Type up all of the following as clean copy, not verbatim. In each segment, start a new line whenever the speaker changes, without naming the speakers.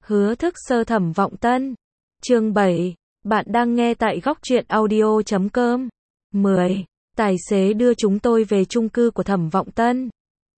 Hứa thức sơ Thẩm Vọng Tân. Chương 7. Bạn đang nghe tại góc truyện audio.com. 10. Tài xế đưa chúng tôi về chung cư của Thẩm Vọng Tân.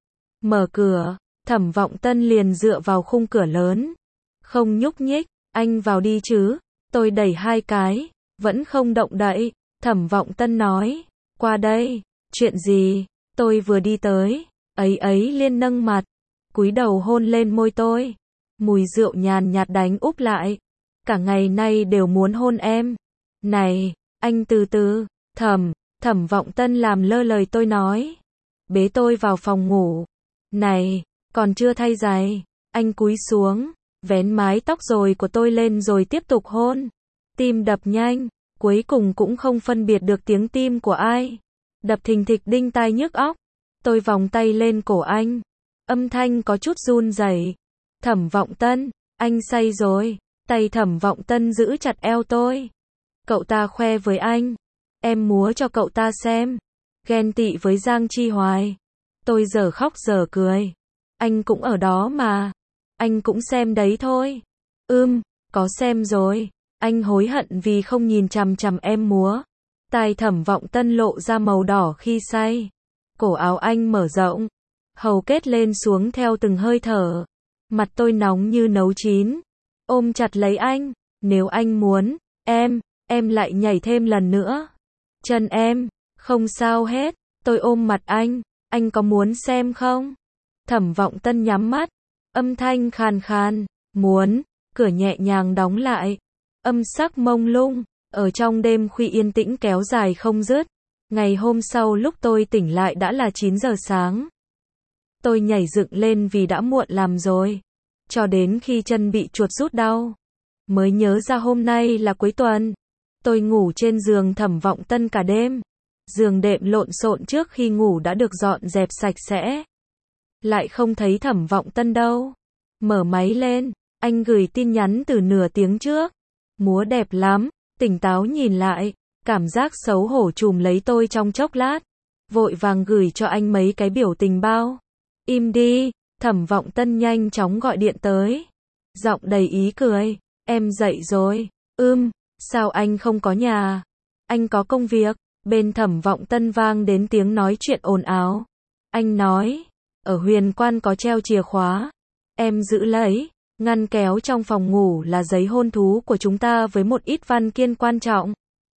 Mở cửa, Thẩm Vọng Tân liền dựa vào khung cửa lớn. Không nhúc nhích, anh vào đi chứ. Tôi đẩy 2 cái, vẫn không động đậy. Thẩm Vọng Tân nói, qua đây. Chuyện gì? Tôi vừa đi tới. Ấy liền nâng mặt, cúi đầu hôn lên môi tôi. Mùi rượu nhàn nhạt đánh úp lại. Cả ngày nay đều muốn hôn em. Này, anh từ từ. Thẩm Vọng Tân làm lơ lời tôi nói. Bế tôi vào phòng ngủ. Này, còn chưa thay giày. Anh cúi xuống, vén mái tóc rồi của tôi lên rồi tiếp tục hôn. Tim đập nhanh, cuối cùng cũng không phân biệt được tiếng tim của ai. Đập thình thịch đinh tai nhức óc. Tôi vòng tay lên cổ anh. Âm thanh có chút run rẩy. Thẩm Vọng Tân, anh say rồi. Tay Thẩm Vọng Tân giữ chặt eo tôi. Cậu ta khoe với anh. Em múa cho cậu ta xem. Ghen tị với Giang Chi Hoài. Tôi giờ khóc giờ cười. Anh cũng ở đó mà. Anh cũng xem đấy thôi. Có xem rồi. Anh hối hận vì không nhìn chằm chằm em múa. Tai Thẩm Vọng Tân lộ ra màu đỏ khi say. Cổ áo anh mở rộng. Hầu kết lên xuống theo từng hơi thở. Mặt tôi nóng như nấu chín. Ôm chặt lấy anh. Nếu anh muốn, em lại nhảy thêm lần nữa. Chân em, không sao hết. Tôi ôm mặt anh có muốn xem không? Thẩm Vọng Tân nhắm mắt. Âm thanh khàn khàn, muốn. Cửa nhẹ nhàng đóng lại. Âm sắc mông lung, ở trong đêm khuya yên tĩnh kéo dài không dứt. Ngày hôm sau lúc tôi tỉnh lại đã là 9 giờ sáng. Tôi nhảy dựng lên vì đã muộn làm rồi. Cho đến khi chân bị chuột rút đau, mới nhớ ra hôm nay là cuối tuần. Tôi ngủ trên giường Thẩm Vọng Tân cả đêm. Giường đệm lộn xộn trước khi ngủ đã được dọn dẹp sạch sẽ. Lại không thấy Thẩm Vọng Tân đâu. Mở máy lên, anh gửi tin nhắn từ nửa tiếng trước. Múa đẹp lắm. Tỉnh táo nhìn lại, cảm giác xấu hổ trùm lấy tôi trong chốc lát. Vội vàng gửi cho anh mấy cái biểu tình bao. Im đi. Thẩm Vọng Tân nhanh chóng gọi điện tới. Giọng đầy ý cười. Em dậy rồi. Sao anh không có nhà? Anh có công việc. Bên Thẩm Vọng Tân vang đến tiếng nói chuyện ồn ào. Anh nói, ở Huyền Quan có treo chìa khóa. Em giữ lấy. Ngăn kéo trong phòng ngủ là giấy hôn thú của chúng ta với một ít văn kiện quan trọng.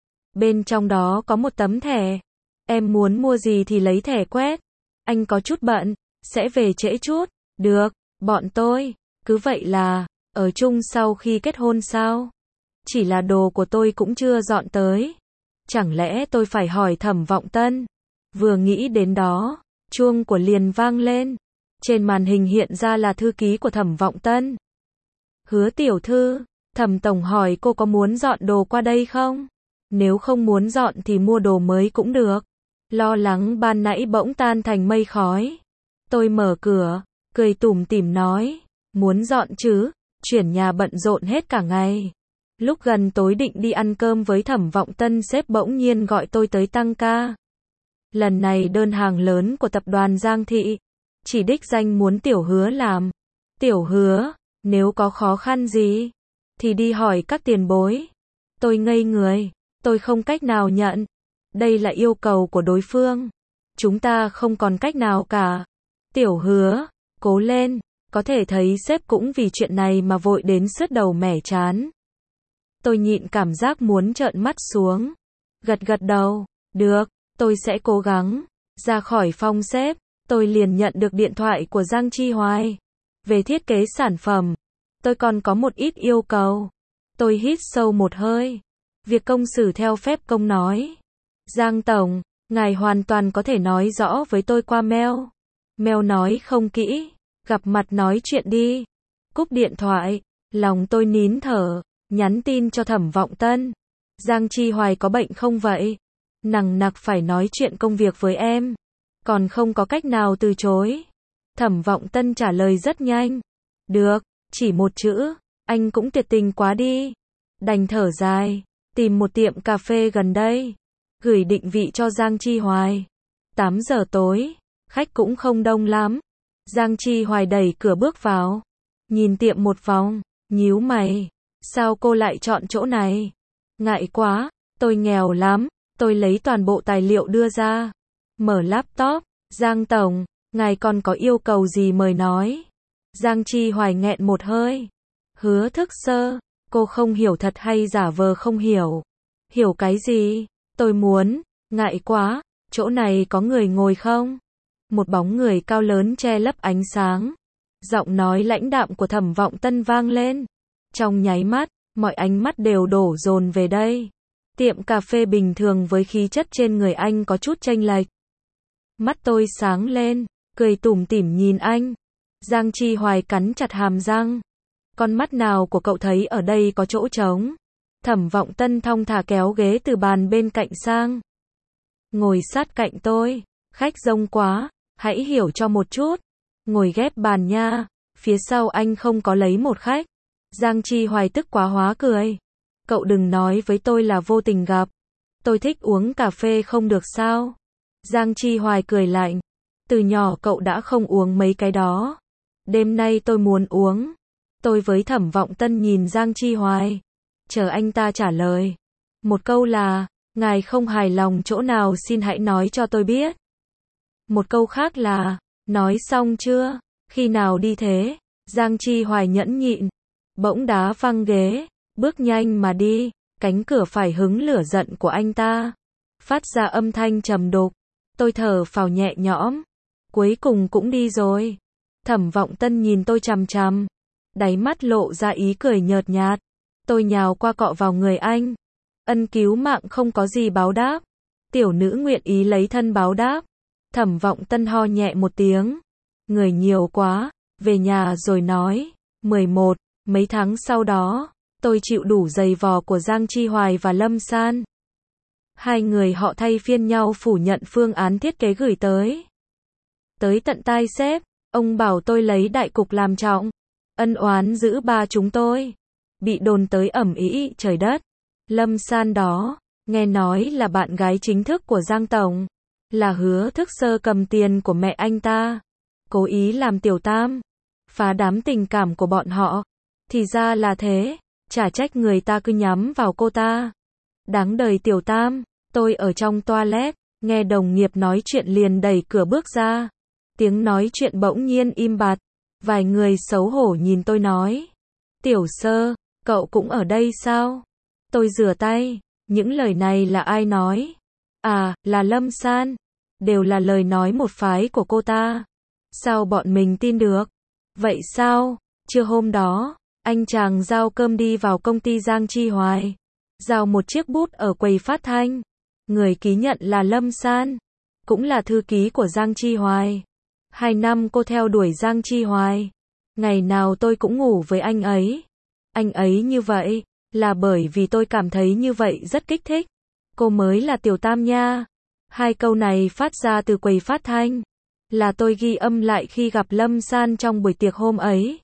Bên trong đó có một tấm thẻ. Em muốn mua gì thì lấy thẻ quét. Anh có chút bận, sẽ về trễ chút. Được, bọn tôi, cứ vậy là, ở chung sau khi kết hôn sao? Chỉ là đồ của tôi cũng chưa dọn tới. Chẳng lẽ tôi phải hỏi Thẩm Vọng Tân? Vừa nghĩ đến đó, chuông của liền vang lên. Trên màn hình hiện ra là thư ký của Thẩm Vọng Tân. Hứa tiểu thư, Thẩm tổng hỏi cô có muốn dọn đồ qua đây không? Nếu không muốn dọn thì mua đồ mới cũng được. Lo lắng ban nãy bỗng tan thành mây khói. Tôi mở cửa, cười tủm tỉm nói, muốn dọn chứ, chuyển nhà bận rộn hết cả ngày. Lúc gần tối định đi ăn cơm với Thẩm Vọng Tân, sếp bỗng nhiên gọi tôi tới tăng ca. Lần này đơn hàng lớn của tập đoàn Giang Thị, chỉ đích danh muốn Tiểu Hứa làm. Tiểu Hứa, nếu có khó khăn gì, thì đi hỏi các tiền bối. Tôi ngây người, tôi không cách nào nhận. Đây là yêu cầu của đối phương. Chúng ta không còn cách nào cả. Tiểu Hứa, cố lên. Có thể thấy sếp cũng vì chuyện này mà vội đến sứt đầu mẻ trán. Tôi nhịn cảm giác muốn trợn mắt xuống. Gật gật đầu. Được, tôi sẽ cố gắng. Ra khỏi phòng sếp, tôi liền nhận được điện thoại của Giang Chi Hoài. Về thiết kế sản phẩm, tôi còn có một ít yêu cầu. Tôi hít sâu một hơi. Việc công xử theo phép công nói. Giang tổng, ngài hoàn toàn có thể nói rõ với tôi qua mail. Mail nói không kỹ. Gặp mặt nói chuyện đi. Cúp điện thoại, lòng tôi nín thở. Nhắn tin cho Thẩm Vọng Tân. Giang Chi Hoài có bệnh không vậy? Nằng nặc phải nói chuyện công việc với em. Còn không có cách nào từ chối. Thẩm Vọng Tân trả lời rất nhanh. Được, chỉ một chữ. Anh cũng tuyệt tình quá đi. Đành thở dài. Tìm một tiệm cà phê gần đây. Gửi định vị cho Giang Chi Hoài. 8 giờ tối. Khách cũng không đông lắm. Giang Chi Hoài đẩy cửa bước vào. Nhìn tiệm một vòng. Nhíu mày. Sao cô lại chọn chỗ này? Ngại quá, tôi nghèo lắm. Tôi lấy toàn bộ tài liệu đưa ra. Mở laptop. Giang tổng, ngài còn có yêu cầu gì mời nói. Giang Chi Hoài nghẹn một hơi. Hứa Thức Sơ, cô không hiểu thật hay giả vờ không hiểu? Hiểu cái gì? Tôi muốn, ngại quá, chỗ này có người ngồi không? Một bóng người cao lớn che lấp ánh sáng. Giọng nói lãnh đạm của Thẩm Vọng Tân vang lên. Trong nháy mắt, mọi ánh mắt đều đổ dồn về đây. Tiệm cà phê bình thường với khí chất trên người anh có chút chênh lệch. Mắt tôi sáng lên, cười tủm tỉm nhìn anh. Giang Chi Hoài cắn chặt hàm răng. Con mắt nào của cậu thấy ở đây có chỗ trống? Thẩm Vọng Tân thong thả kéo ghế từ bàn bên cạnh sang. Ngồi sát cạnh tôi. Khách rông quá, hãy hiểu cho một chút. Ngồi ghép bàn nha. Phía sau anh không có lấy một khách. Giang Chi Hoài tức quá hóa cười. Cậu đừng nói với tôi là vô tình gặp. Tôi thích uống cà phê không được sao? Giang Chi Hoài cười lạnh. Từ nhỏ cậu đã không uống mấy cái đó. Đêm nay tôi muốn uống. Tôi với Thẩm Vọng Tân nhìn Giang Chi Hoài. Chờ anh ta trả lời. Một câu là, ngài không hài lòng chỗ nào xin hãy nói cho tôi biết. Một câu khác là, nói xong chưa? Khi nào đi thế? Giang Chi Hoài nhẫn nhịn. Bỗng đá văng ghế. Bước nhanh mà đi. Cánh cửa phải hứng lửa giận của anh ta. Phát ra âm thanh trầm đục. Tôi thở phào nhẹ nhõm. Cuối cùng cũng đi rồi. Thẩm Vọng Tân nhìn tôi chằm chằm. Đáy mắt lộ ra ý cười nhợt nhạt. Tôi nhào qua cọ vào người anh. Ân cứu mạng không có gì báo đáp. Tiểu nữ nguyện ý lấy thân báo đáp. Thẩm Vọng Tân ho nhẹ một tiếng. Người nhiều quá, về nhà rồi nói. 11. Mấy tháng sau đó, tôi chịu đủ giày vò của Giang Chi Hoài và Lâm San. Hai người họ thay phiên nhau phủ nhận phương án thiết kế gửi tới. Tới tận tai sếp, ông bảo tôi lấy đại cục làm trọng. Ân oán giữ ba chúng tôi. Bị đồn tới ầm ĩ trời đất. Lâm San đó, nghe nói là bạn gái chính thức của Giang Tổng. Là Hứa Thức Sơ cầm tiền của mẹ anh ta. Cố ý làm tiểu tam. Phá đám tình cảm của bọn họ. Thì ra là thế. Chả trách người ta cứ nhắm vào cô ta. Đáng đời tiểu tam. Tôi ở trong toilet, nghe đồng nghiệp nói chuyện liền đẩy cửa bước ra. Tiếng nói chuyện bỗng nhiên im bặt. Vài người xấu hổ nhìn tôi nói. Tiểu Sơ, cậu cũng ở đây sao? Tôi rửa tay. Những lời này là ai nói? À, là Lâm San. Đều là lời nói một phái của cô ta. Sao bọn mình tin được? Vậy sao? Trưa hôm đó, anh chàng giao cơm đi vào công ty Giang Chi Hoài. Giao một chiếc bút ở quầy phát thanh. Người ký nhận là Lâm San. Cũng là thư ký của Giang Chi Hoài. 2 năm cô theo đuổi Giang Chi Hoài. Ngày nào tôi cũng ngủ với anh ấy. Anh ấy như vậy, là bởi vì tôi cảm thấy như vậy rất kích thích. Cô mới là tiểu tam nha. 2 câu này phát ra từ quầy phát thanh. Là tôi ghi âm lại khi gặp Lâm San trong buổi tiệc hôm ấy.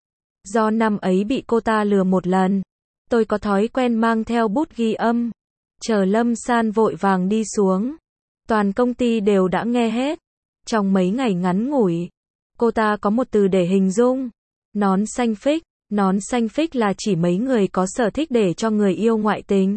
Do năm ấy bị cô ta lừa một lần. Tôi có thói quen mang theo bút ghi âm. Chờ Lâm San vội vàng đi xuống. Toàn công ty đều đã nghe hết. Trong mấy ngày ngắn ngủi, cô ta có một từ để hình dung. Nón xanh phích. Nón xanh phích là chỉ mấy người có sở thích để cho người yêu ngoại tình.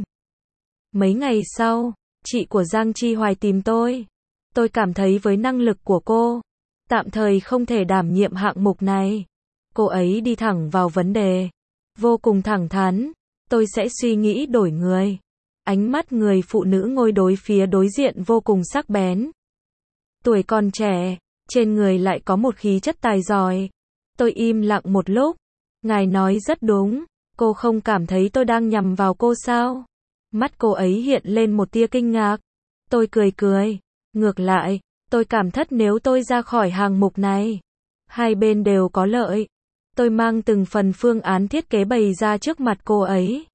Mấy ngày sau, chị của Giang Chi Hoài tìm tôi. Tôi cảm thấy với năng lực của cô, tạm thời không thể đảm nhiệm hạng mục này. Cô ấy đi thẳng vào vấn đề. Vô cùng thẳng thắn. Tôi sẽ suy nghĩ đổi người. Ánh mắt người phụ nữ ngồi đối phía đối diện vô cùng sắc bén. Tuổi còn trẻ, trên người lại có một khí chất tài giỏi. Tôi im lặng một lúc. Ngài nói rất đúng. Cô không cảm thấy tôi đang nhằm vào cô sao? Mắt cô ấy hiện lên một tia kinh ngạc. Tôi cười cười. Ngược lại, tôi cảm thất nếu tôi ra khỏi hàng mục này. Hai bên đều có lợi. Tôi mang từng phần phương án thiết kế bày ra trước mặt cô ấy.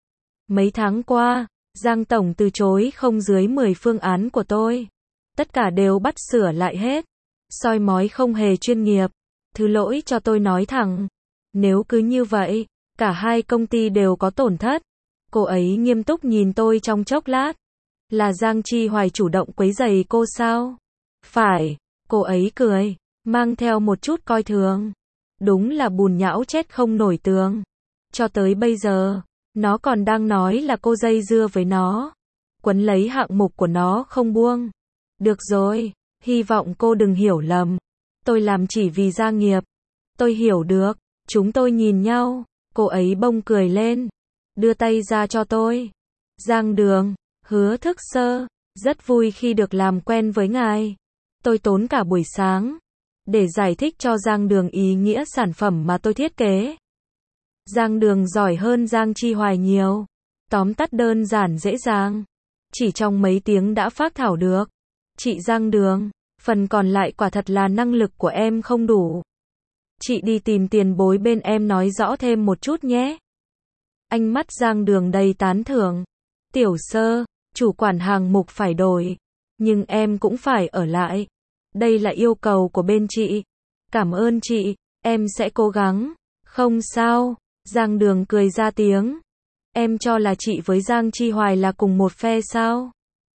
Mấy tháng qua, Giang Tổng từ chối không dưới 10 phương án của tôi. Tất cả đều bắt sửa lại hết. Soi mói không hề chuyên nghiệp. Thứ lỗi cho tôi nói thẳng. Nếu cứ như vậy, cả hai công ty đều có tổn thất. Cô ấy nghiêm túc nhìn tôi trong chốc lát. Là Giang Chi Hoài chủ động quấy rầy cô sao? Phải, cô ấy cười, mang theo một chút coi thường. Đúng là bùn nhão chết không nổi tường. Cho tới bây giờ, nó còn đang nói là cô dây dưa với nó, quấn lấy hạng mục của nó không buông. Được rồi, hy vọng cô đừng hiểu lầm. Tôi làm chỉ vì gia nghiệp. Tôi hiểu được. Chúng tôi nhìn nhau, cô ấy bông cười lên, đưa tay ra cho tôi. Giang Đường, Hứa Thức Sơ, rất vui khi được làm quen với ngài. Tôi tốn cả buổi sáng để giải thích cho Giang Đường ý nghĩa sản phẩm mà tôi thiết kế. Giang Đường giỏi hơn Giang Chi Hoài nhiều. Tóm tắt đơn giản dễ dàng. Chỉ trong mấy tiếng đã phác thảo được. Chị Giang Đường, phần còn lại quả thật là năng lực của em không đủ. Chị đi tìm tiền bối bên em nói rõ thêm một chút nhé. Ánh mắt Giang Đường đầy tán thưởng. Tiểu Sơ, chủ quản hàng mục phải đổi. Nhưng em cũng phải ở lại. Đây là yêu cầu của bên chị. Cảm ơn chị, em sẽ cố gắng. Không sao, Giang Đường cười ra tiếng. Em cho là chị với Giang Chi Hoài là cùng một phe sao?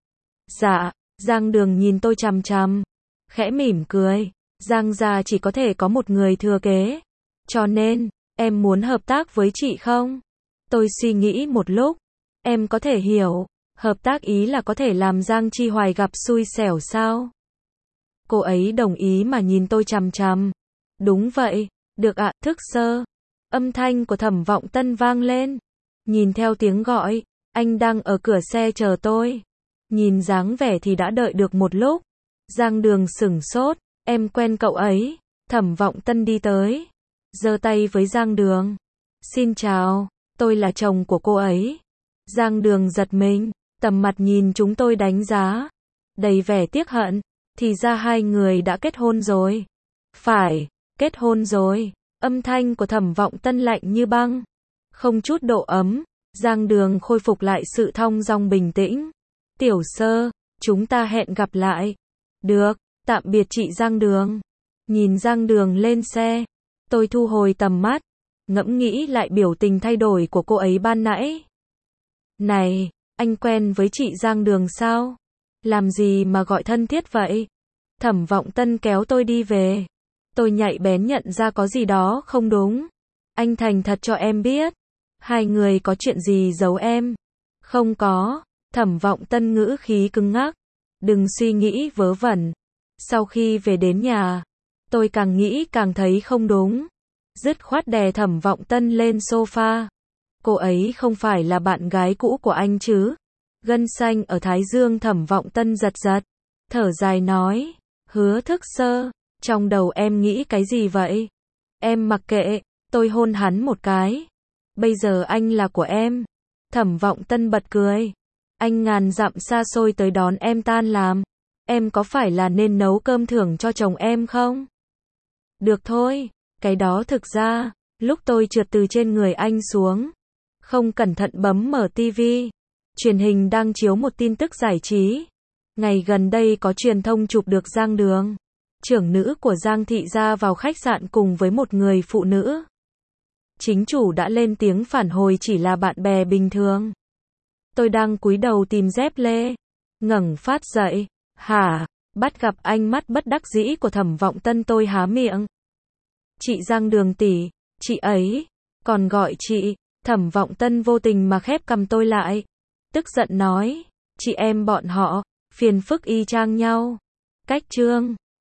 Dạ, Giang Đường nhìn tôi chằm chằm, khẽ mỉm cười. Giang gia chỉ có thể có một người thừa kế. Cho nên, em muốn hợp tác với chị không? Tôi suy nghĩ một lúc. Em có thể hiểu, hợp tác ý là có thể làm Giang Chi Hoài gặp xui xẻo sao? Cô ấy đồng ý mà nhìn tôi chằm chằm. Đúng vậy, được ạ, Thức Sơ. Âm thanh của Thẩm Vọng Tân vang lên. Nhìn theo tiếng gọi, anh đang ở cửa xe chờ tôi. Nhìn dáng vẻ thì đã đợi được một lúc. Giang Đường sửng sốt, em quen cậu ấy. Thẩm Vọng Tân đi tới, giơ tay với Giang Đường. Xin chào, tôi là chồng của cô ấy. Giang Đường giật mình, tầm mặt nhìn chúng tôi đánh giá, đầy vẻ tiếc hận. Thì ra hai người đã kết hôn rồi. Phải, kết hôn rồi. Âm thanh của Thẩm Vọng Tân lạnh như băng, không chút độ ấm. Giang Đường khôi phục lại sự thong dong bình tĩnh. Tiểu Sơ, chúng ta hẹn gặp lại. Được, tạm biệt chị Giang Đường. Nhìn Giang Đường lên xe, tôi thu hồi tầm mắt, ngẫm nghĩ lại biểu tình thay đổi của cô ấy ban nãy. Này, anh quen với chị Giang Đường sao? Làm gì mà gọi thân thiết vậy? Thẩm Vọng Tân kéo tôi đi về. Tôi nhạy bén nhận ra có gì đó không đúng. Anh thành thật cho em biết. Hai người có chuyện gì giấu em? Không có. Thẩm Vọng Tân ngữ khí cứng ngắc. Đừng suy nghĩ vớ vẩn. Sau khi về đến nhà, tôi càng nghĩ càng thấy không đúng. Dứt khoát đè Thẩm Vọng Tân lên sofa. Cô ấy không phải là bạn gái cũ của anh chứ? Gân xanh ở thái dương Thẩm Vọng Tân giật giật. Thở dài nói. Hứa Thức Sơ, trong đầu em nghĩ cái gì vậy? Em mặc kệ, tôi hôn hắn một cái. Bây giờ anh là của em. Thẩm Vọng Tân bật cười. Anh ngàn dặm xa xôi tới đón em tan làm. Em có phải là nên nấu cơm thưởng cho chồng em không? Được thôi, cái đó thực ra, lúc tôi trượt từ trên người anh xuống, không cẩn thận bấm mở tivi. Truyền hình đang chiếu một tin tức giải trí. Ngày gần đây có truyền thông chụp được Giang Đường, trưởng nữ của Giang thị ra vào khách sạn cùng với một người phụ nữ. Chính chủ đã lên tiếng phản hồi chỉ là bạn bè bình thường. Tôi đang cúi đầu tìm dép lê, ngẩng phát dậy. Hả? Bắt gặp ánh mắt bất đắc dĩ của Thẩm Vọng Tân tôi há miệng. Chị Giang Đường tỷ, chị ấy, còn gọi chị. Thẩm Vọng Tân vô tình mà khép cằm tôi lại. Tức giận nói, chị em bọn họ, phiền phức y chang nhau. Cách chương